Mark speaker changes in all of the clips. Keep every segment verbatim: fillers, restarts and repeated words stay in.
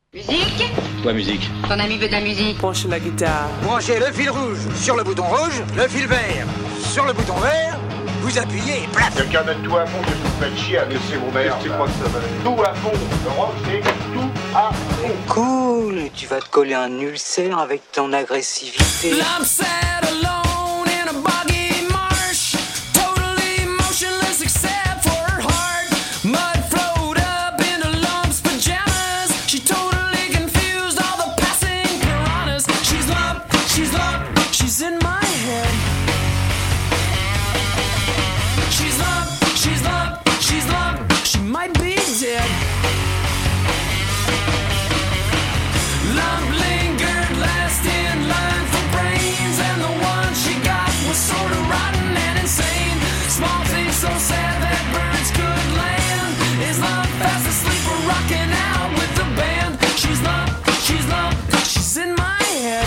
Speaker 1: Musique ?
Speaker 2: Quoi, musique ?
Speaker 1: Ton ami veut de la musique.
Speaker 3: Branche la guitare.
Speaker 4: Branchez le fil rouge sur le bouton rouge, le fil vert sur le bouton vert, vous appuyez et plaf.
Speaker 5: Quelqu'un mettre tout à fond, que vous faites chier à laisser vos mères. C'est quoi que ça va être ? Tout à fond. Le rock, c'est tout à fond.
Speaker 4: Cool, tu vas te coller un ulcère avec ton agressivité.
Speaker 3: I'm sad alone in a boggy marsh, totally motionless except for her heart. Mud flowed up into lumps, pajamas. She totally confused all the passing piranhas. She's lump, she's lump, she's in my head. She's lump, she's lump, she's lump, she might be dead. Lump lingered last in line for brains, and the one she got was sort of rotten and insane. Small things so sad that birds could land. Is Lump fast asleep or rocking out with the band? She's Lump, she's Lump, she's in my head.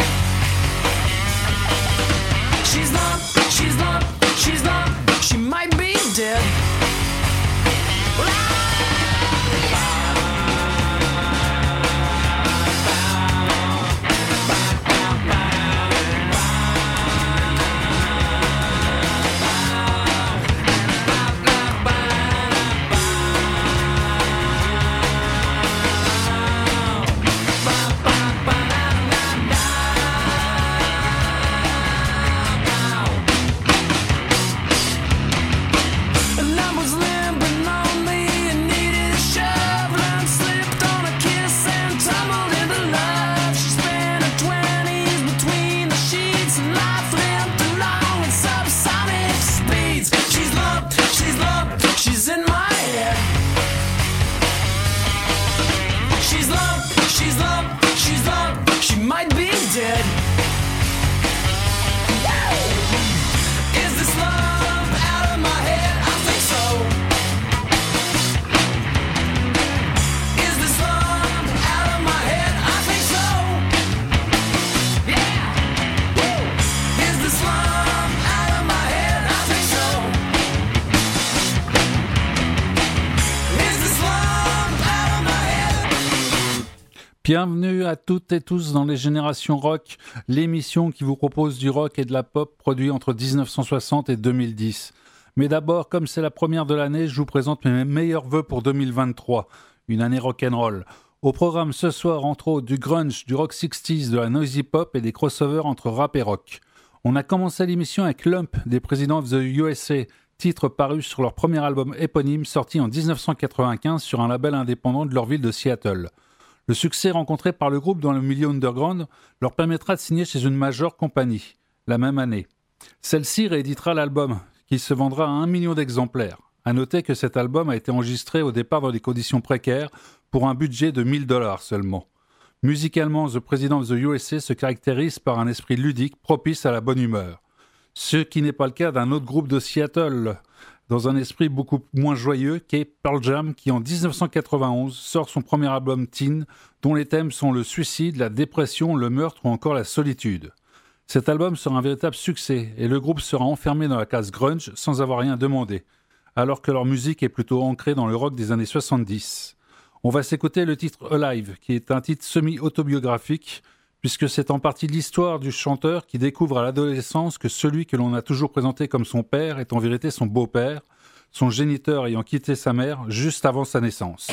Speaker 3: She's Lump, she's Lump, she's Lump, she might be dead. And I was limping lonely and needed a shove. Lump slipped on a kiss and tumbled into love. She spent her twenties between the sheets, and life limped along at subsonic speeds. She's lumped, she's lumped, she's in my head. She's lumped, she's lumped, she's lumped, she might be dead. Is this lump out of my head? I think so. Is this lump out of my head? I think so. Yeah. Woo. Is this lump out of my head? I think so. Is this lump out of my head?
Speaker 6: Bienvenue à toutes et tous dans les Générations Rock, l'émission qui vous propose du rock et de la pop produit entre dix-neuf cent soixante et deux mille dix. Mais d'abord, comme c'est la première de l'année, je vous présente mes meilleurs vœux pour deux mille vingt-trois, une année rock'n'roll. Au programme ce soir, entre autres, du grunge, du rock soixante, de la noisy pop et des crossovers entre rap et rock. On a commencé l'émission avec Lump des Presidents of the U S A, titre paru sur leur premier album éponyme sorti en dix-neuf cent quatre-vingt-quinze sur un label indépendant de leur ville de Seattle. Le succès rencontré par le groupe dans le milieu underground leur permettra de signer chez une major compagnie, la même année. Celle-ci rééditera l'album, qui se vendra à un million d'exemplaires. À noter que cet album a été enregistré au départ dans des conditions précaires, pour un budget de mille dollars seulement. Musicalement, The President of the U S A se caractérise par un esprit ludique propice à la bonne humeur. Ce qui n'est pas le cas d'un autre groupe de Seattle, dans un esprit beaucoup moins joyeux qu'est Pearl Jam, qui en dix-neuf cent quatre-vingt-onze sort son premier album Teen, dont les thèmes sont le suicide, la dépression, le meurtre ou encore la solitude. Cet album sera un véritable succès et le groupe sera enfermé dans la case grunge sans avoir rien demandé, alors que leur musique est plutôt ancrée dans le rock des années soixante-dix. On va s'écouter le titre Alive, qui est un titre semi-autobiographique, puisque c'est en partie l'histoire du chanteur qui découvre à l'adolescence que celui que l'on a toujours présenté comme son père est en vérité son beau-père, son géniteur ayant quitté sa mère juste avant sa naissance.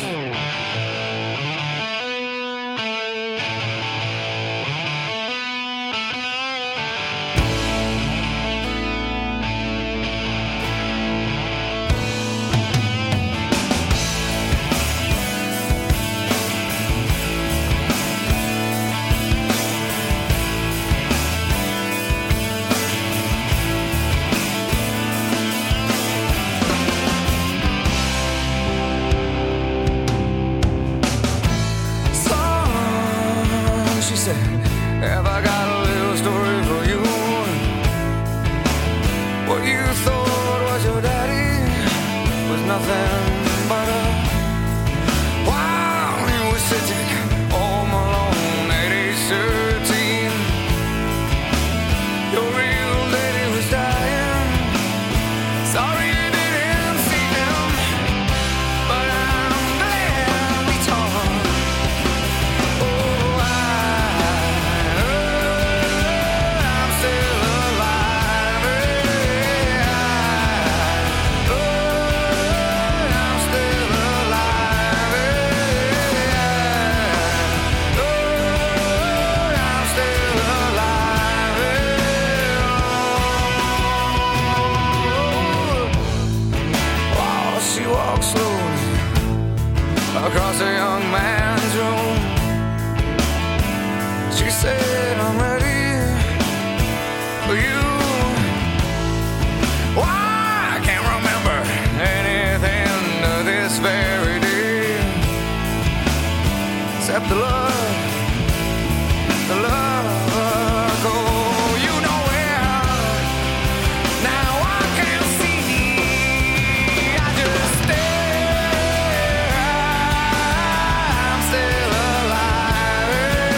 Speaker 3: except the love, the love. Oh, you know where now I can't see. I just stare. I'm still alive.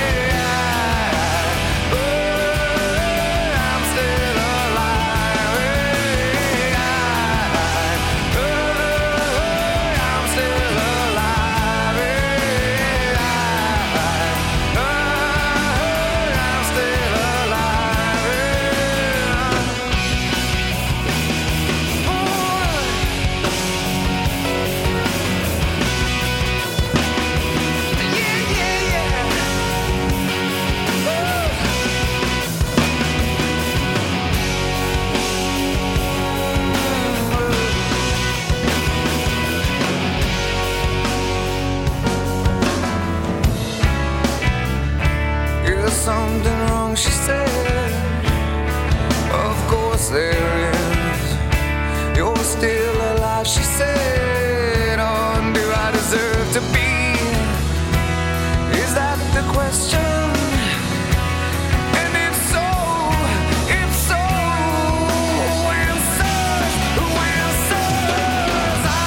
Speaker 3: Oh, I'm still alive. Oh, I'm still alive. Is something wrong, she said. Of course there is. You're still alive, she said. Oh, and do I deserve to be? Is that the question? And if so, if so, who answers? Who answers? I,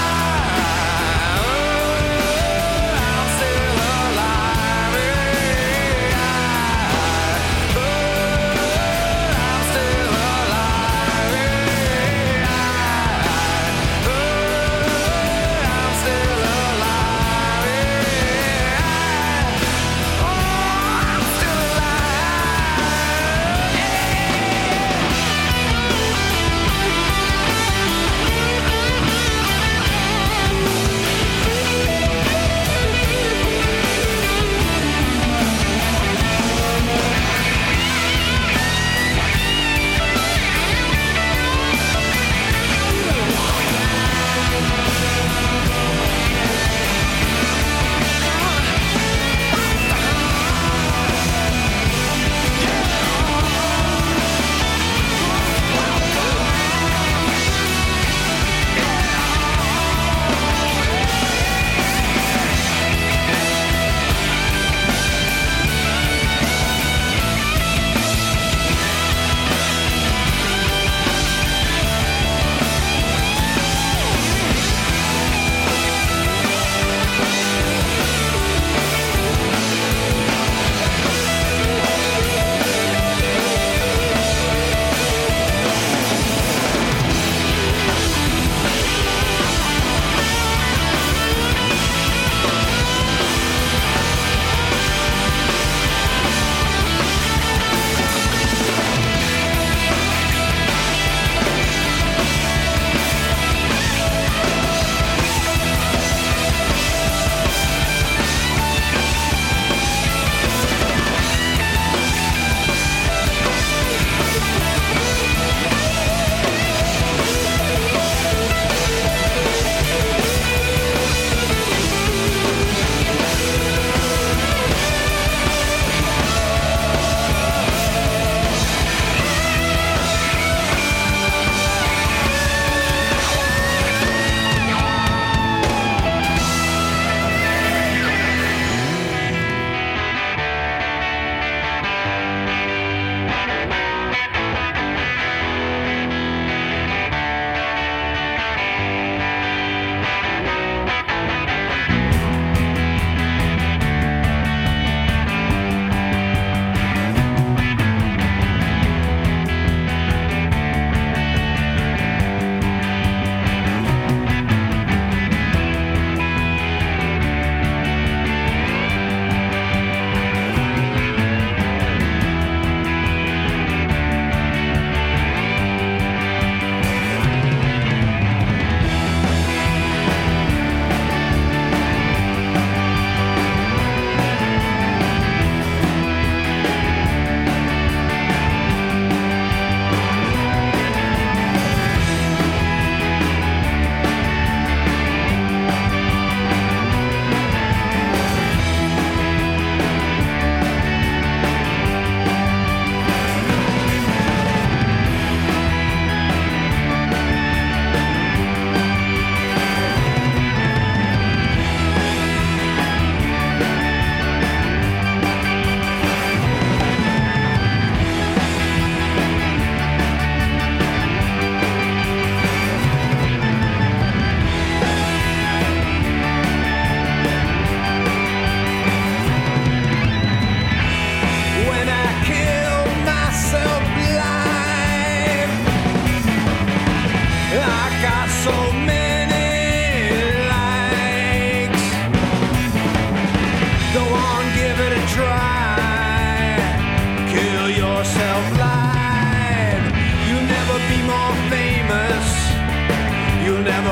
Speaker 3: oh, I'm still alive. I, oh, I'm still alive.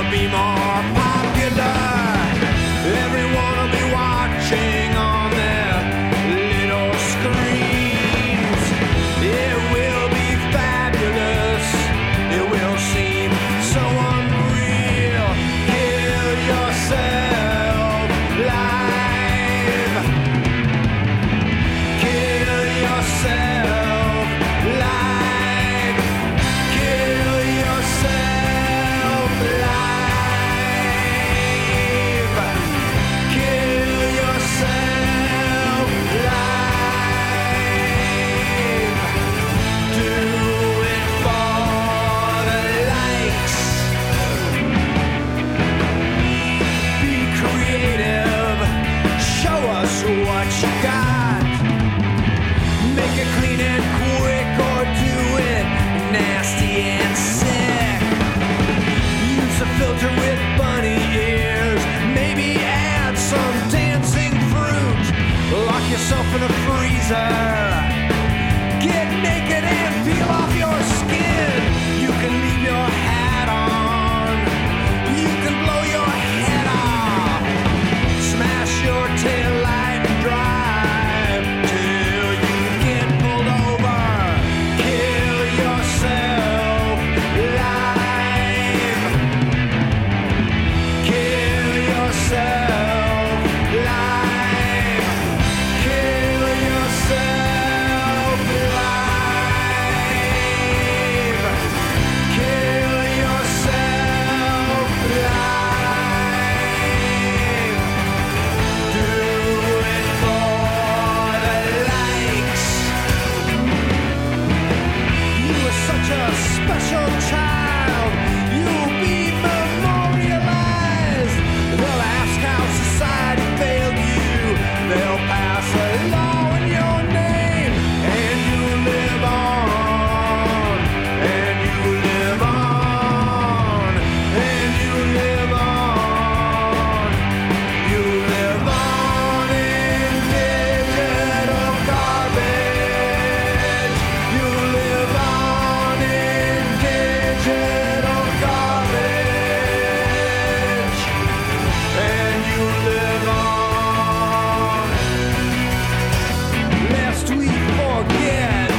Speaker 3: will be more popular. Everyone will be watching on their little screens. It will be fabulous. It will seem so unreal. Kill yourself live. Kill yourself live. Kill yourself live. Kill yourself live. Do it for the likes. Be creative. Show us what you got. Make it clean and quick or do it nasty and sick. Use a filter with bunny ears. Maybe add some dancing fruit. Lock yourself in a freezer. Get naked and peel off your skin. You can leave your hat on. You can blow your head off. Smash your tail light and drive till you get pulled over. Kill yourself live. Kill yourself live. Kill yourself live. Kill yourself live. Do it for the likes. You were such a special child. You'll be memorialized. They'll ask how society failed you. They'll pass a law in your name, and you live on, and you live on, and you live on. You live on in digital garbage. You live on in digital garbage. And you live on. Lest we forget.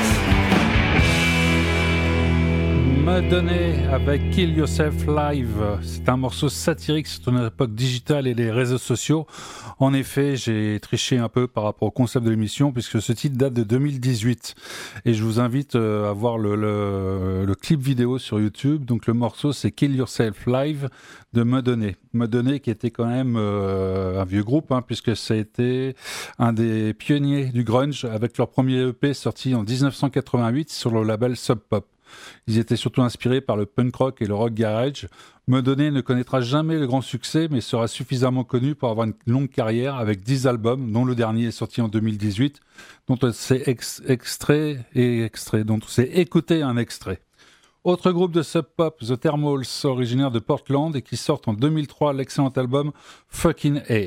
Speaker 6: Me donner avec Kill Yourself Live. C'est un morceau satirique sur notre époque digitale et les réseaux sociaux. En effet, j'ai triché un peu par rapport au concept de l'émission puisque ce titre date de deux mille dix-huit. Et je vous invite euh, à voir le, le, le clip vidéo sur YouTube. Donc le morceau, c'est Kill Yourself Live de Me donner. Me donner qui était quand même euh, un vieux groupe, hein, puisque ça a été un des pionniers du grunge avec leur premier E P sorti en dix-neuf cent quatre-vingt-huit sur le label Sub Pop. Ils étaient surtout inspirés par le punk rock et le rock garage. Me donner ne connaîtra jamais le grand succès, mais sera suffisamment connu pour avoir une longue carrière avec dix albums, dont le dernier est sorti en deux mille dix-huit, dont on s'est ex- extrait et extrait, dont on s'est écouté un extrait. Autre groupe de Sub Pop, The Thermals, originaire de Portland et qui sortent en deux mille trois l'excellent album Fucking A.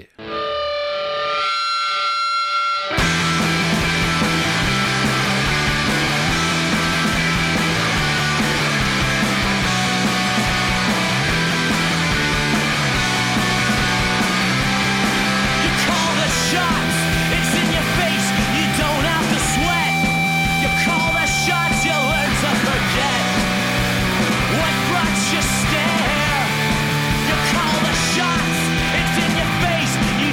Speaker 3: You call the shots, it's in your face, you don't have to sweat. You call the shots, you learn to forget what brought you stare. You call the shots, it's in your face,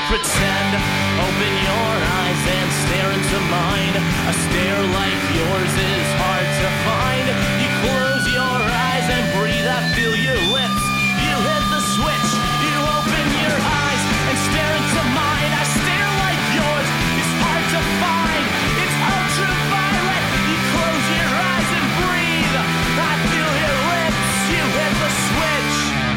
Speaker 1: pretend. Open your eyes and stare into mine. A stare like yours is hard to find. You close your eyes and breathe, I feel your lips. You hit the switch, you open your eyes and stare into mine. A stare like yours is hard to find. It's ultraviolet. You close your eyes and breathe. I feel your lips, you hit the switch.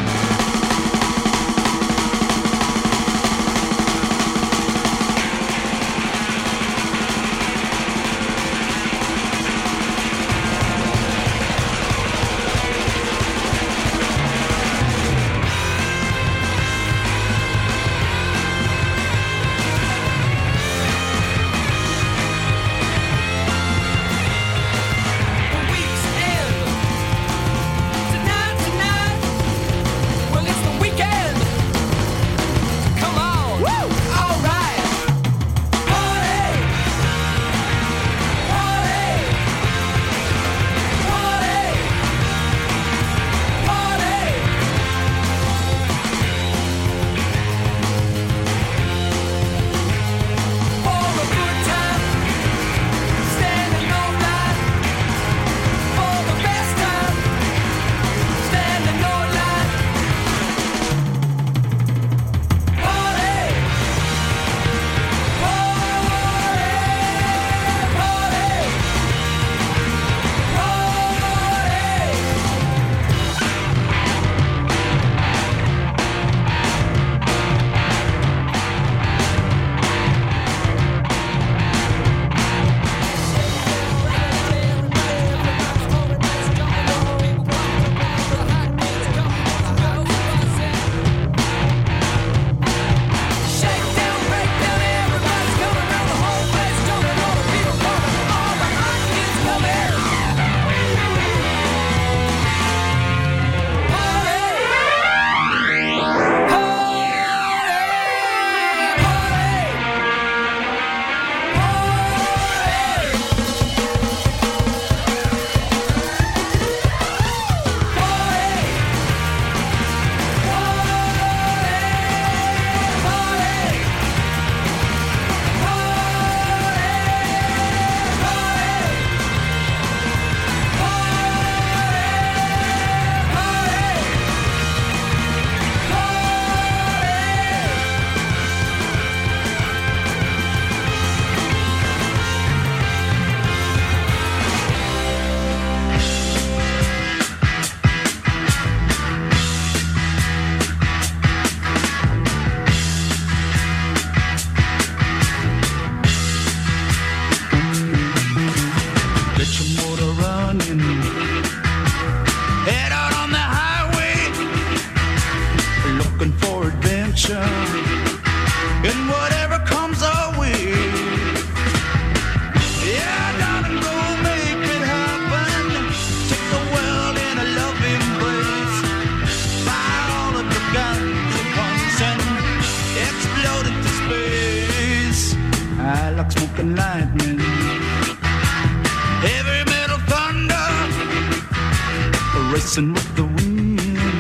Speaker 2: Racing with the wind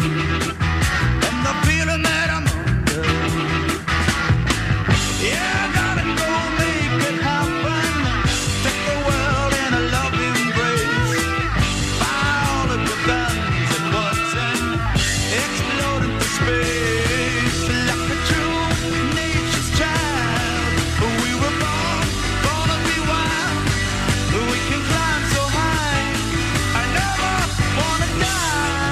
Speaker 2: and the feeling that I'm under. Yeah, darling, go make it happen. Take the world in a loving embrace. Fire all of your guns at once and explode into space. Like a true nature's child, we were born, born to be wild. We can climb so high. I never wanna die.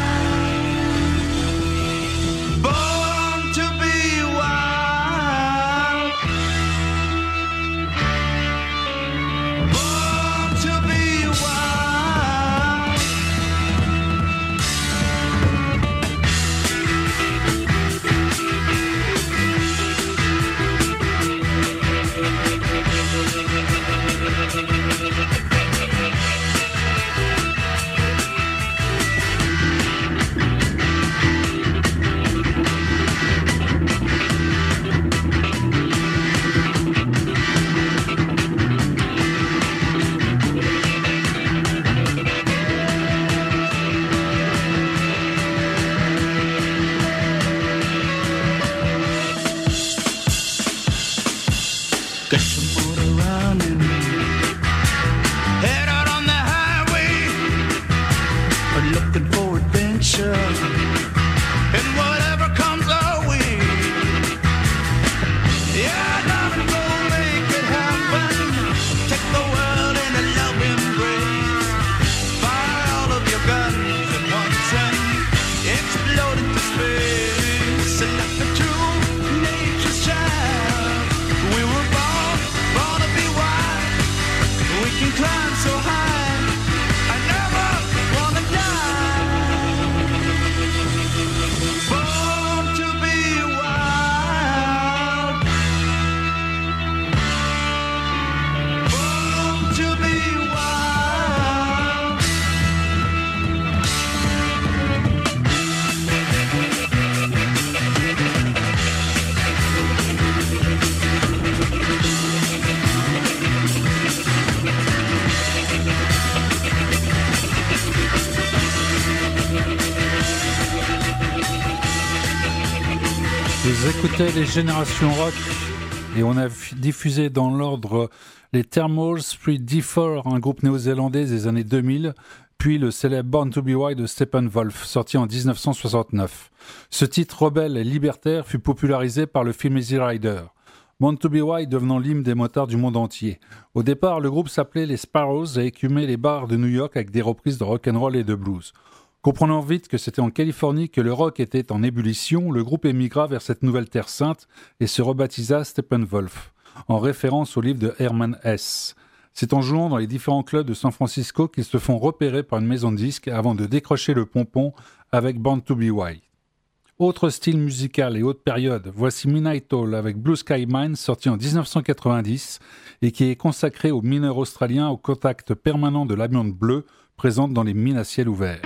Speaker 6: Vous écoutez les Générations Rock et on a diffusé dans l'ordre les Thermals, puis D quatre, un groupe néo-zélandais des années deux mille, puis le célèbre Born to be Wild de Steppenwolf, sorti en dix-neuf cent soixante-neuf. Ce titre rebelle et libertaire fut popularisé par le film Easy Rider. Born to be Wild devenant l'hymne des motards du monde entier. Au départ, le groupe s'appelait les Sparrows et écumait les bars de New York avec des reprises de rock'n'roll et de blues. Comprenant vite que c'était en Californie que le rock était en ébullition, le groupe émigra vers cette nouvelle terre sainte et se rebaptisa Steppenwolf, en référence au livre de Herman Hesse. C'est en jouant dans les différents clubs de San Francisco qu'ils se font repérer par une maison de disques avant de décrocher le pompon avec Born to be Wild. Autre style musical et autre période, voici Midnight Oil avec Blue Sky Mine, sorti en dix-neuf cent quatre-vingt-dix et qui est consacré aux mineurs australiens au contact permanent de l'amiante bleue présente dans les mines à ciel ouvert.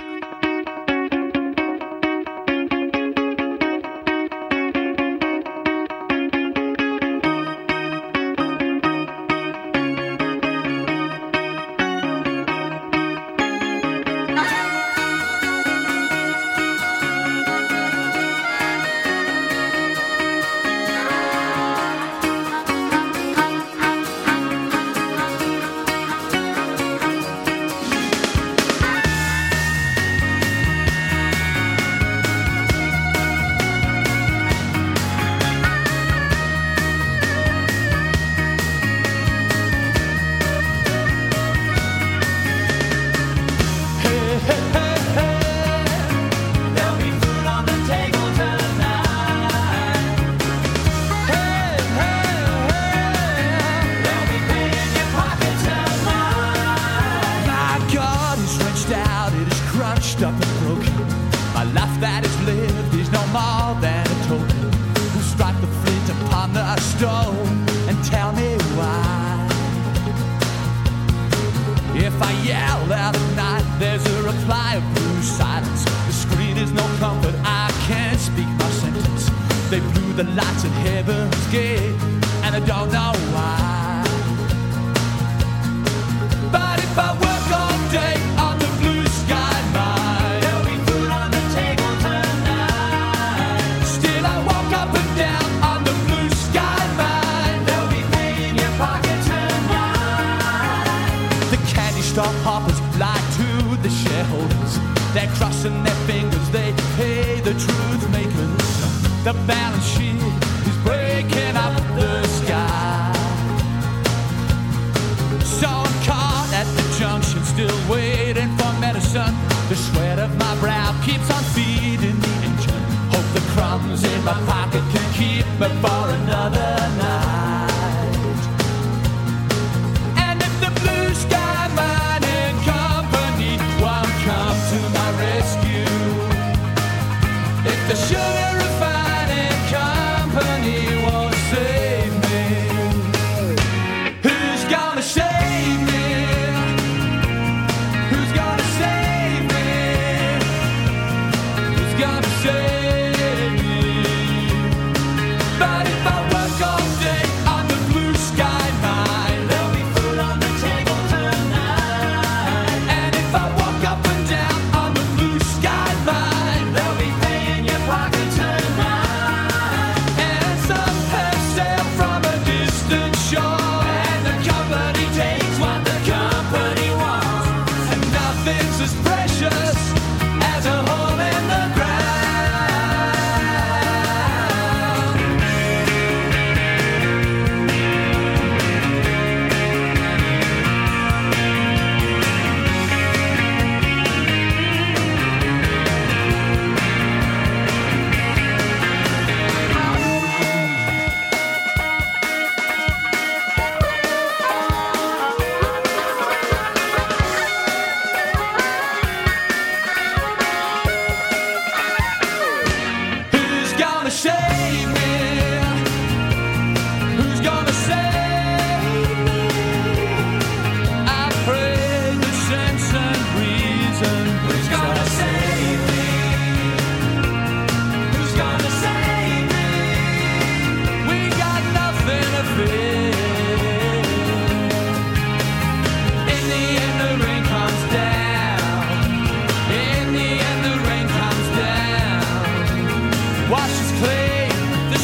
Speaker 3: Washes clean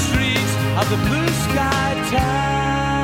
Speaker 1: of the blue sky town.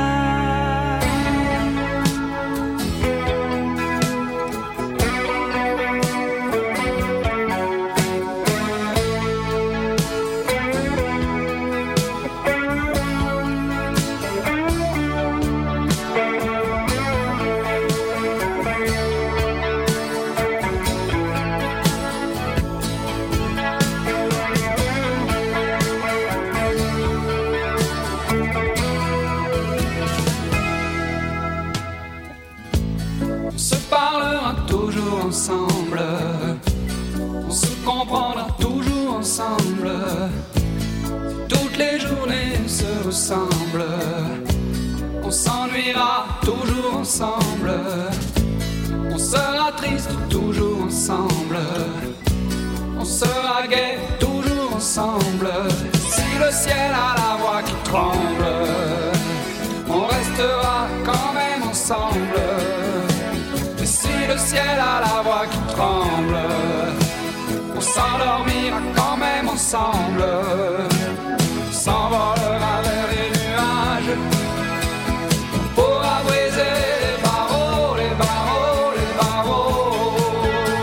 Speaker 3: On se parlera toujours ensemble, on se comprendra toujours ensemble. Toutes les journées se ressemblent, on s'ennuiera toujours ensemble. On sera triste toujours ensemble, on sera gai toujours ensemble. Si le ciel a la voix qui tremble, on restera quand même ensemble. Et si le ciel a la voix qui tremble, on s'endormira quand même ensemble. On s'envolera vers les nuages, on pourra briser les barreaux, les barreaux, les barreaux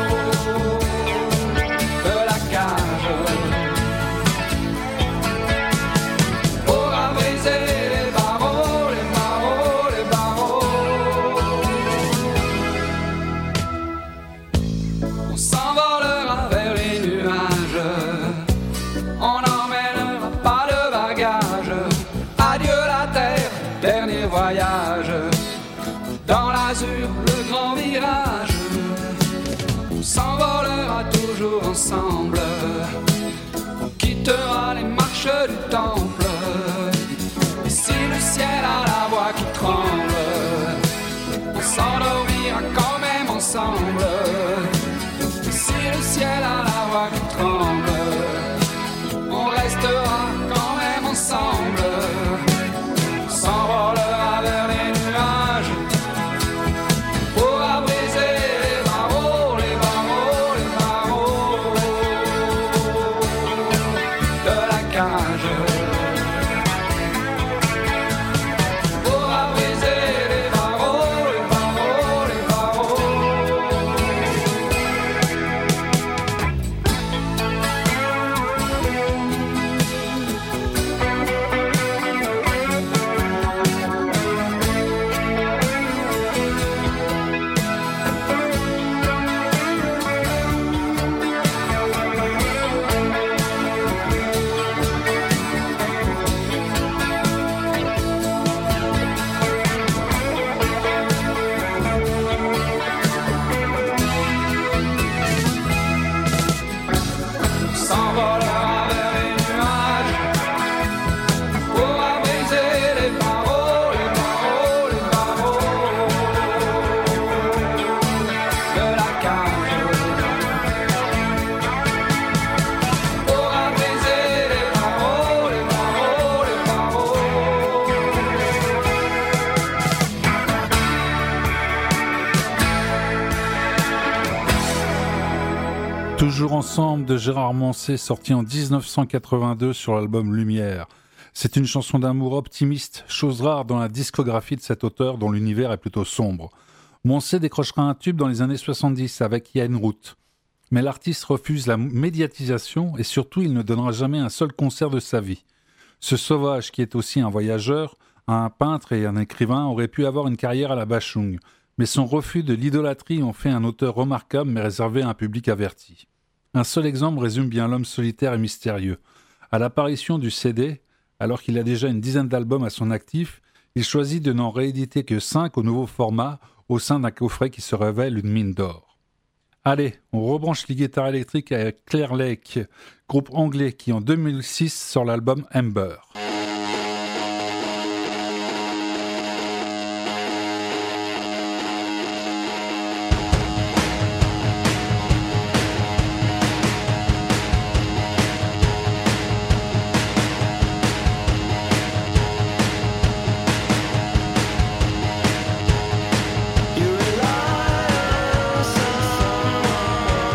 Speaker 3: de la cage. On pourra briser les barreaux, les barreaux, les barreaux. On s'envolera vers les nuages, on n'emmènera pas de bagages. Adieu la terre, dernier voyage, dans l'azur, le grand virage. On s'envolera toujours ensemble, on quittera les marches du temple. Et si le ciel a la voix qui tremble, on s'endormira quand même ensemble. Et si le ciel a la voix qui tremble, on restera quand même ensemble. On s'envolera vers les nuages, on pourra briser les barreaux, les barreaux, les barreaux de la cage. On pourra briser les barreaux, les barreaux, les barreaux. On s'envolera vers les nuages, on pourra briser les barreaux, les barreaux, les barreaux de la cage. On pourra briser les barreaux, les barreaux, les barreaux.
Speaker 6: Toujours ensemble de Gérard Manset, sorti en dix-neuf cent quatre-vingt-deux sur l'album Lumière. C'est une chanson d'amour optimiste, chose rare dans la discographie de cet auteur dont l'univers est plutôt sombre. Manset décrochera un tube dans les années soixante-dix avec Yann Route. Mais l'artiste refuse la médiatisation et surtout il ne donnera jamais un seul concert de sa vie. Ce sauvage qui est aussi un voyageur, un peintre et un écrivain aurait pu avoir une carrière à la Bachung. Mais son refus de l'idolâtrie en fait un auteur remarquable mais réservé à un public averti. Un seul exemple résume bien l'homme solitaire et mystérieux. À l'apparition du C D, alors qu'il a déjà une dizaine d'albums à son actif, il choisit de n'en rééditer que cinq au nouveau format, au sein d'un coffret qui se révèle une mine d'or. Allez, on rebranche les guitares électriques avec Claire Lake, groupe anglais qui en deux mille six sort l'album Ember.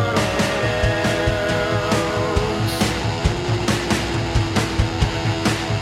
Speaker 2: You rely on someone else.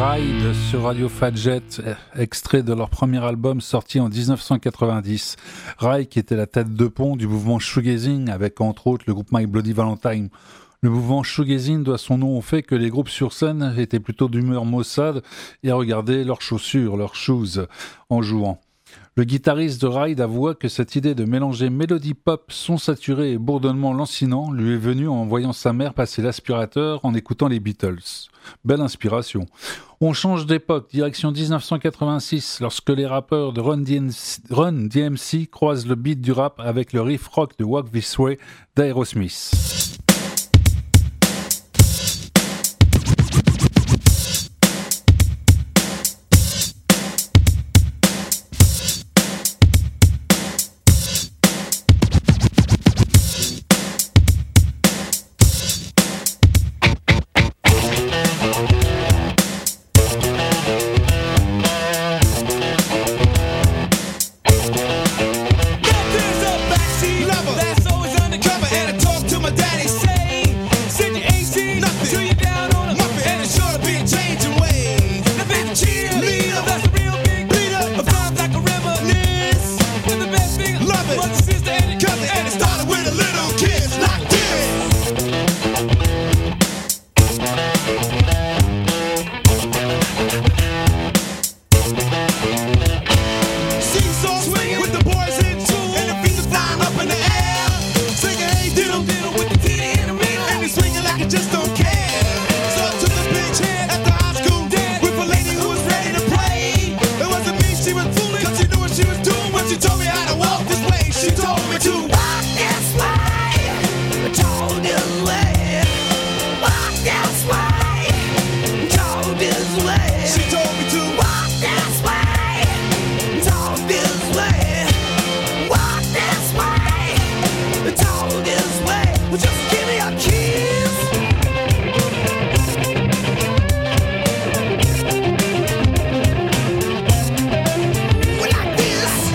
Speaker 6: Ride sur Radio Fadjet, extrait de leur premier album sorti en dix-neuf cent quatre-vingt-dix. Ride qui était la tête de pont du mouvement shoegazing avec entre autres le groupe My Bloody Valentine. Le mouvement shoegazing doit son nom au fait que les groupes sur scène étaient plutôt d'humeur maussade et regardaient leurs chaussures, leurs shoes, en jouant. Le guitariste de Ride avoua que cette idée de mélanger mélodie pop, son saturé et bourdonnement lancinant lui est venue en voyant sa mère passer l'aspirateur en écoutant les Beatles. Belle inspiration. On change d'époque, direction dix-neuf cent quatre-vingt-six, lorsque les rappeurs de Run D M C, Run D M C croisent le beat du rap avec le riff rock de Walk This Way d'Aerosmith.
Speaker 7: That's always undercover, and I talk to my daddy. Say, send your A C till you're down on a muppet, and it's sure to be a changing way. The big cheerleader, that's a real big leader. A vibe like a reminisce. And the best thing, love it, brother, sister, and your cousin, and it started with a little kiss like this. Seesaw swinging with the boys in tune, and the feet are flying up in the air. Singing, hey, diddle, diddle with the titty in the middle, and he's swinging like he just don't care. So I took the bitch hand at the high school dance with a lady who was ready to play. It wasn't me, she was fooling, cause she knew what she was doing when she told me how to walk this way. She told me to walk this way, told this way, walk this way, told this way. She told me to walk this way, told this way, walk this way, told this way. Well, just give me a kiss. Well, like this.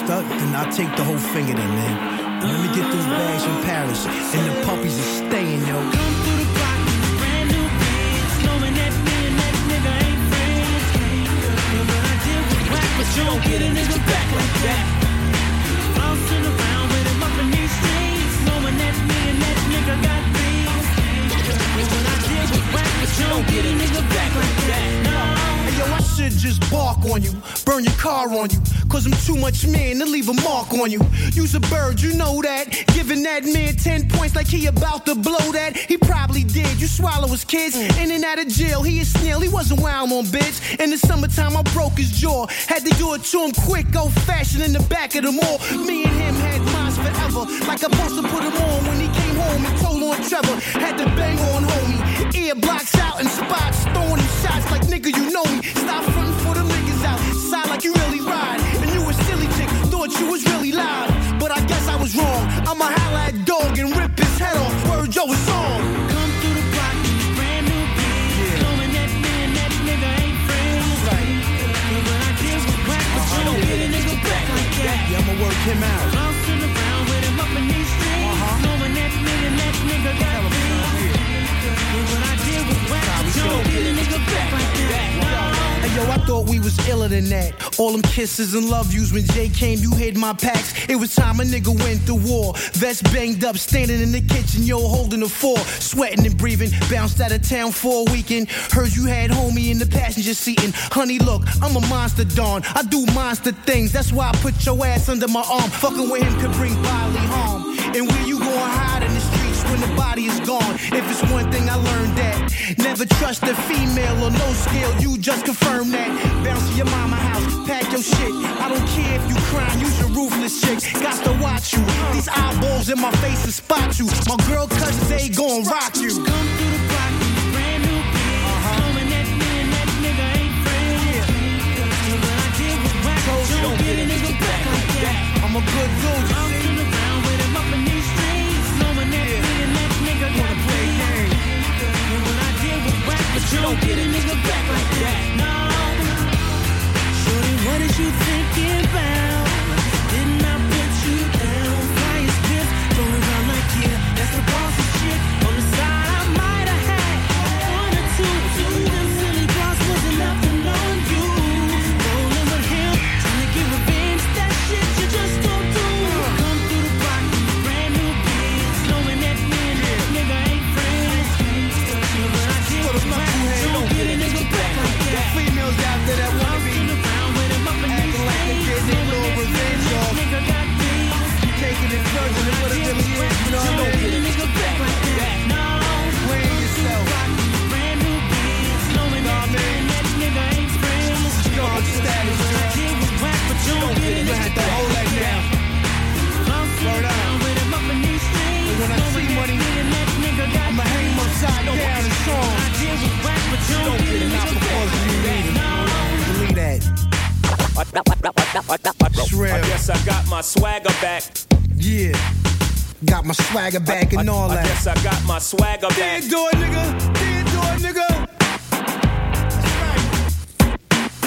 Speaker 8: stuck, then I'll take the whole finger then, man. Let me get those bags from Paris, and the puppies are staying, yo.
Speaker 3: Come through the block in a brand new Benz, knowing that me and that nigga ain't friends. But when I deal with whack, but you don't get a nigga back like that. Bouncing around with him up in these streets, knowing that me and that nigga got beef. But when I deal with whack, but you don't get a nigga back like that. No.
Speaker 8: Hey, yo, I should just bark on you, burn your car on you, cause I'm too much man to leave a mark on you. Use a bird, you know that. Giving that man ten points like he about to blow that. He probably did. You swallow his kids, in and out of jail. He a snail, he wasn't wild on bitch. In the summertime, I broke his jaw. Had to do it to him quick, old fashioned in the back of the mall. Me and him had minds forever, like a poster put him on when he came home and told on Trevor. Had to bang on homie, ear blocks out and spots, throwing him shots like nigga, you know me. Stop frontin' for them niggas out, sound like you really ride. And you a silly chick, thought you was really loud. But I guess I was wrong. I'ma holla at dog and rip his head off. Word, yo, it's on.
Speaker 3: Come through the block in a brand new Benz,
Speaker 8: Yeah.
Speaker 3: knowing that me and that nigga ain't friends.
Speaker 8: Right.
Speaker 3: But when I deal with whack, but you don't get a nigga back like that.
Speaker 8: Yeah, I'ma work him out.
Speaker 3: Bouncing around with him up in these streets,
Speaker 8: Uh-huh.
Speaker 3: knowing that me and that nigga got beef. But when I deal with whack, but you don't get a nigga back like that.
Speaker 8: Hey, yo, I thought we was iller than that. All them kisses and love yous when Jay came, you hid my packs. It was time a nigga went to war. Vest banged up, standing in the kitchen, yo, holding the four. Sweating and breathing, bounced out of town for a weekend. Heard you had homie in the passenger seat. And honey, look, I'm a monster, Dawn. I do monster things, that's why I put your ass under my arm. Fucking with him could bring bodily harm. And where you gon' hide in the streets when the body is gone? If it's one thing I learned that, never trust a female or no scale, you just confirm that. Bounce to your mama house, pack your shit. I don't care if you crying, use your ruthless chicks. Got to watch you, these eyeballs in my face to spot you. My girl cousins, they gon' rock you.
Speaker 3: Come through the block in a brand new Benz, knowing that me and that nigga ain't friends. But when I deal with whack, you don't get a nigga back like that.
Speaker 8: I'm a good dude, you see?
Speaker 3: Bouncing around with him up in these streets, knowing that me and that nigga got beef. And when I deal with whack, but you don't get a nigga back like that. No. Shorty, what is you thinking about? Didn't I put you down? Fly as gift, going around like yeah, that's the boss of shit. On the side, I might have had one or two. Two them silly blocks was enough to know you. Rolling with him, trying to get revenge. That shit you just don't do. Come through the block in a brand new Benz, knowing that me and that nigga ain't friends. But when I deal with whack, you don't get a nigga back like that.
Speaker 8: Females out there that wanna be
Speaker 3: Bouncing around with him up in these
Speaker 8: acting like they
Speaker 3: streets,
Speaker 8: get their
Speaker 3: knowing
Speaker 8: little
Speaker 3: that me and
Speaker 8: revenge
Speaker 3: that
Speaker 8: off.
Speaker 3: nigga got beef.
Speaker 8: Taking it further than what it really is, you know
Speaker 3: You
Speaker 8: what
Speaker 3: don't
Speaker 8: I
Speaker 3: get a
Speaker 8: mean?
Speaker 3: nigga back like that. No.
Speaker 8: Playing yourself.
Speaker 3: Brand new Benz, knowing that me and that nigga ain't friends.
Speaker 8: Dog status,
Speaker 3: I
Speaker 8: man.
Speaker 3: deal with whack, but you don't get a
Speaker 8: You
Speaker 3: nigga
Speaker 8: had to
Speaker 3: back
Speaker 8: hold that
Speaker 3: like that.
Speaker 8: down.
Speaker 3: Bouncing
Speaker 8: Word up.
Speaker 3: around with him up in these streets,
Speaker 8: And when I
Speaker 3: knowing
Speaker 8: see
Speaker 3: that
Speaker 8: money,
Speaker 3: me and that nigga got
Speaker 8: I'ma hang him upside
Speaker 3: beef.
Speaker 8: down and show him.
Speaker 3: I deal with whack, but you don't get a
Speaker 8: Not
Speaker 3: nigga back
Speaker 8: because you
Speaker 3: like
Speaker 8: need it.
Speaker 3: that.
Speaker 8: Believe that. It's real.
Speaker 9: I guess I got my swagger back.
Speaker 8: Yeah. Got my swagger back and all
Speaker 9: I
Speaker 8: that.
Speaker 9: guess I got my swagger back.
Speaker 8: Did do it, nigga. Did do it, nigga. That's right.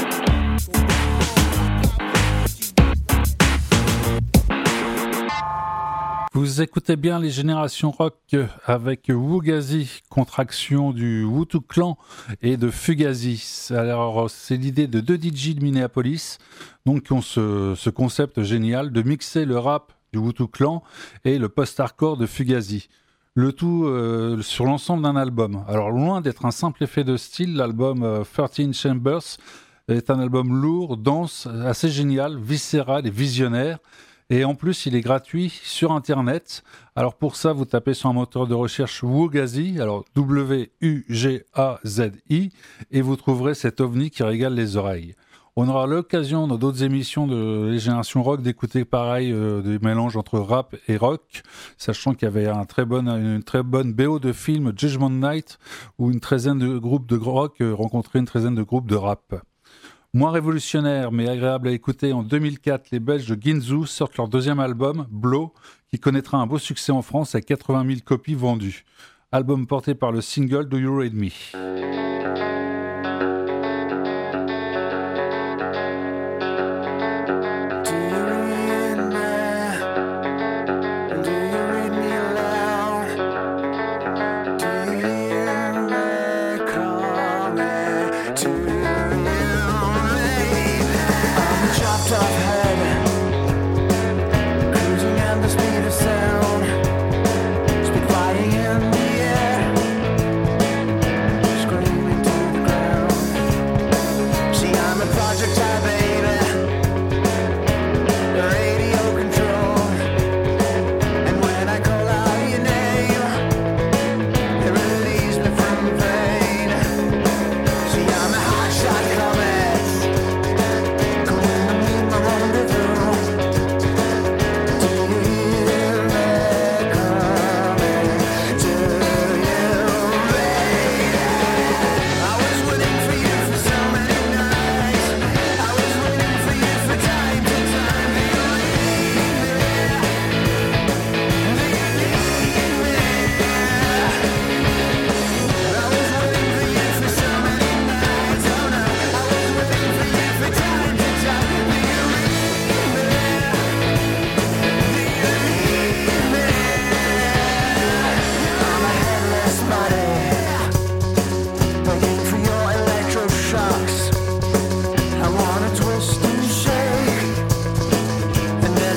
Speaker 6: Vous écoutez bien les générations rock avec Wugazi, contraction du Wu-Tang Clan et de Fugazi. Alors c'est l'idée de deux D J de Minneapolis, donc qui ont ce, ce concept génial de mixer le rap du Wu-Tang Clan et le post-hardcore de Fugazi. Le tout euh, sur l'ensemble d'un album. Alors loin d'être un simple effet de style, l'album euh, thirteen Chambers est un album lourd, dense, assez génial, viscéral et visionnaire. Et en plus, il est gratuit sur Internet. Alors pour ça, vous tapez sur un moteur de recherche Wugazi, alors W U G A Z I, et vous trouverez cet ovni qui régale les oreilles. On aura l'occasion dans d'autres émissions de Les Générations Rock d'écouter pareil euh, des mélanges entre rap et rock, sachant qu'il y avait un très bon, une très bonne B O de film Judgment Night, où une treizaine de groupes de rock euh, rencontraient une treizaine de groupes de rap. Moins révolutionnaire mais agréable à écouter, en deux mille quatre, les Belges de Ginzu sortent leur deuxième album, Blow, qui connaîtra un beau succès en France avec quatre-vingt mille copies vendues. Album porté par le single Do You Read Me.
Speaker 3: Do you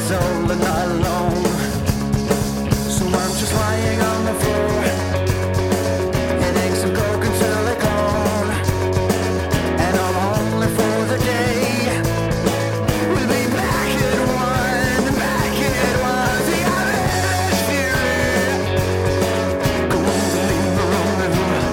Speaker 10: is all the night long. So I'm just lying on the floor, hitting some coke until they gone. And I'm only for the day. We'll be back at one, back at one. See, I'm Irish fury. Go on, leave the room.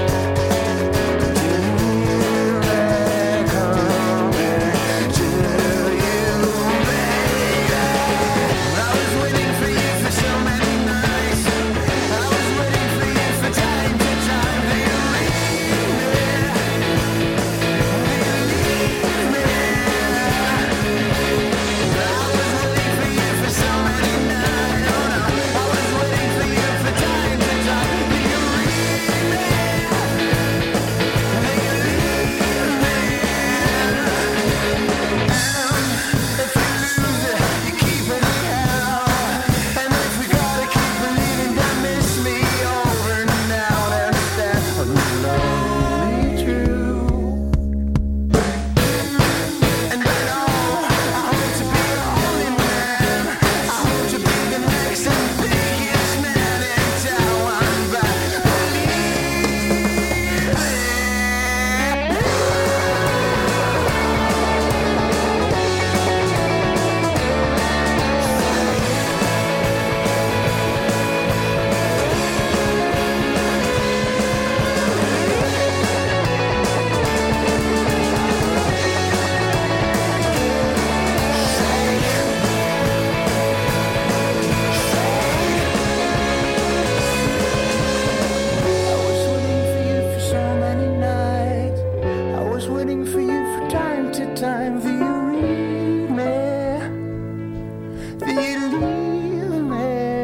Speaker 10: Time for you leave me, for you leave me.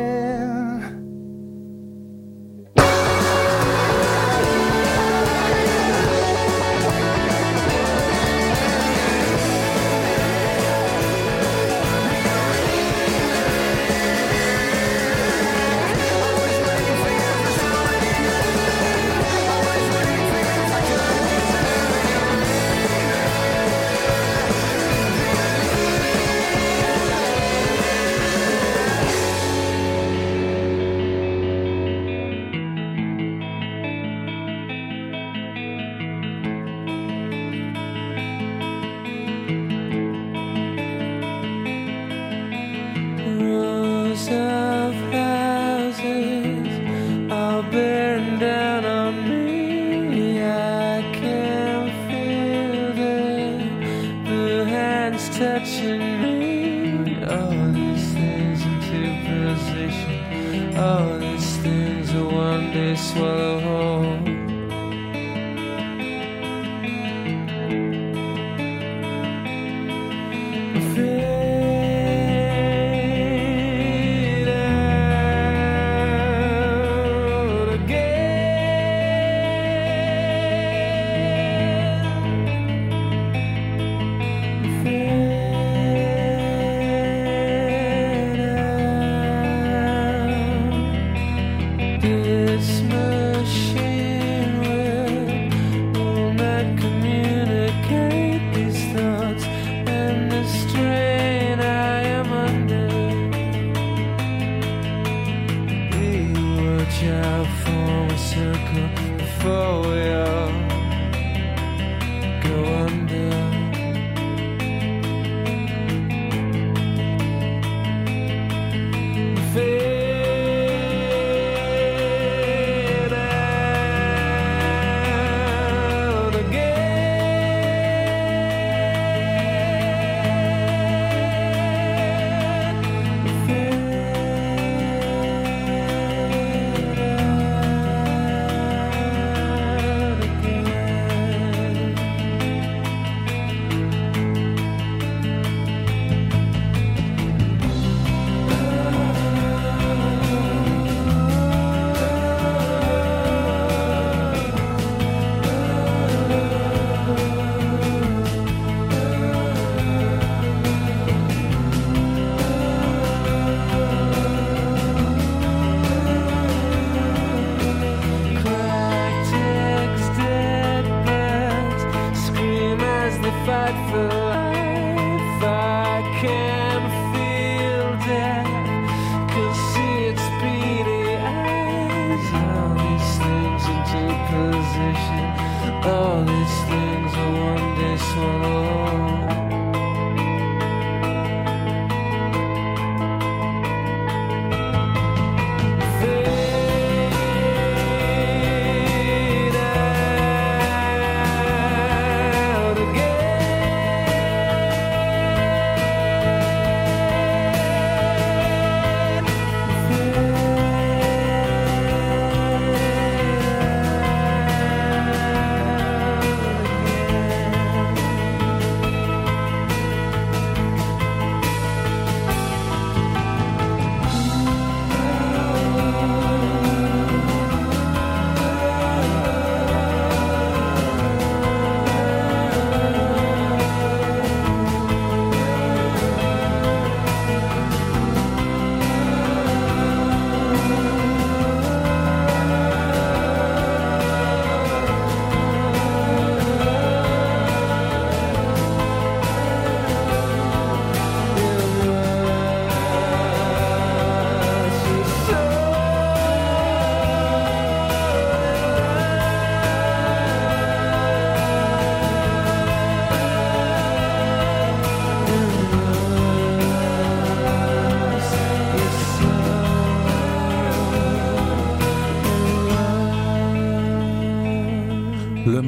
Speaker 10: Rows of houses all bearing down on me. I can feel the, the hands touching me. All these things into position. All these things will one day swallow whole. This machine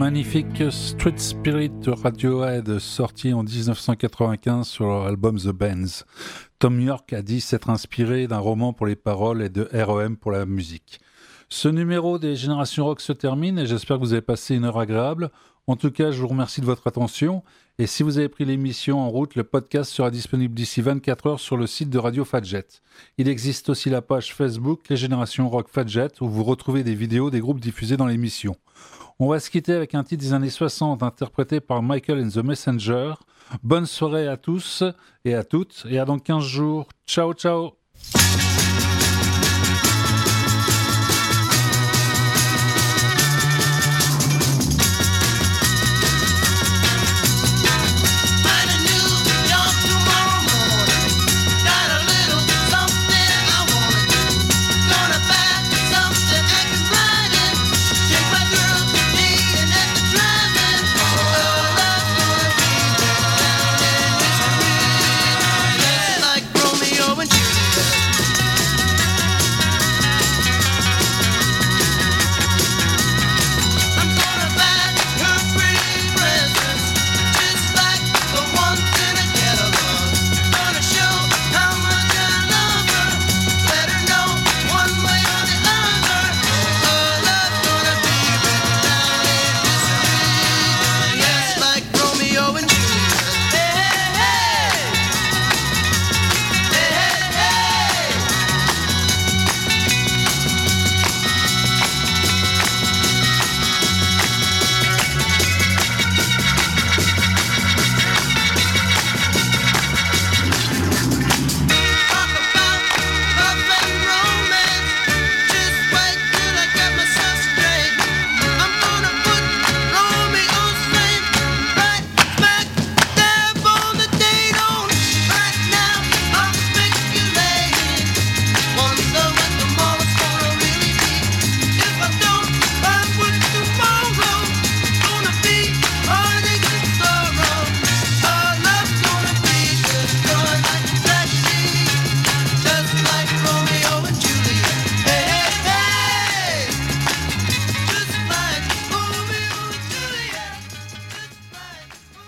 Speaker 6: magnifique Street Spirit de Radiohead, sorti en dix-neuf cent quatre-vingt-quinze sur leur album The Bends. Tom York a dit s'être inspiré d'un roman pour les paroles et de R E M pour la musique. Ce numéro des Générations Rock se termine et j'espère que vous avez passé une heure agréable. En tout cas, je vous remercie de votre attention. Et si vous avez pris l'émission en route, le podcast sera disponible d'ici vingt-quatre heures sur le site de Radio Fadjet. Il existe aussi la page Facebook Les Générations Rock Fadjet où vous retrouvez des vidéos des groupes diffusés dans l'émission. On va se quitter avec un titre des années soixante interprété par Michael and the Messenger. Bonne soirée à tous et à toutes et à dans quinze jours. Ciao, ciao!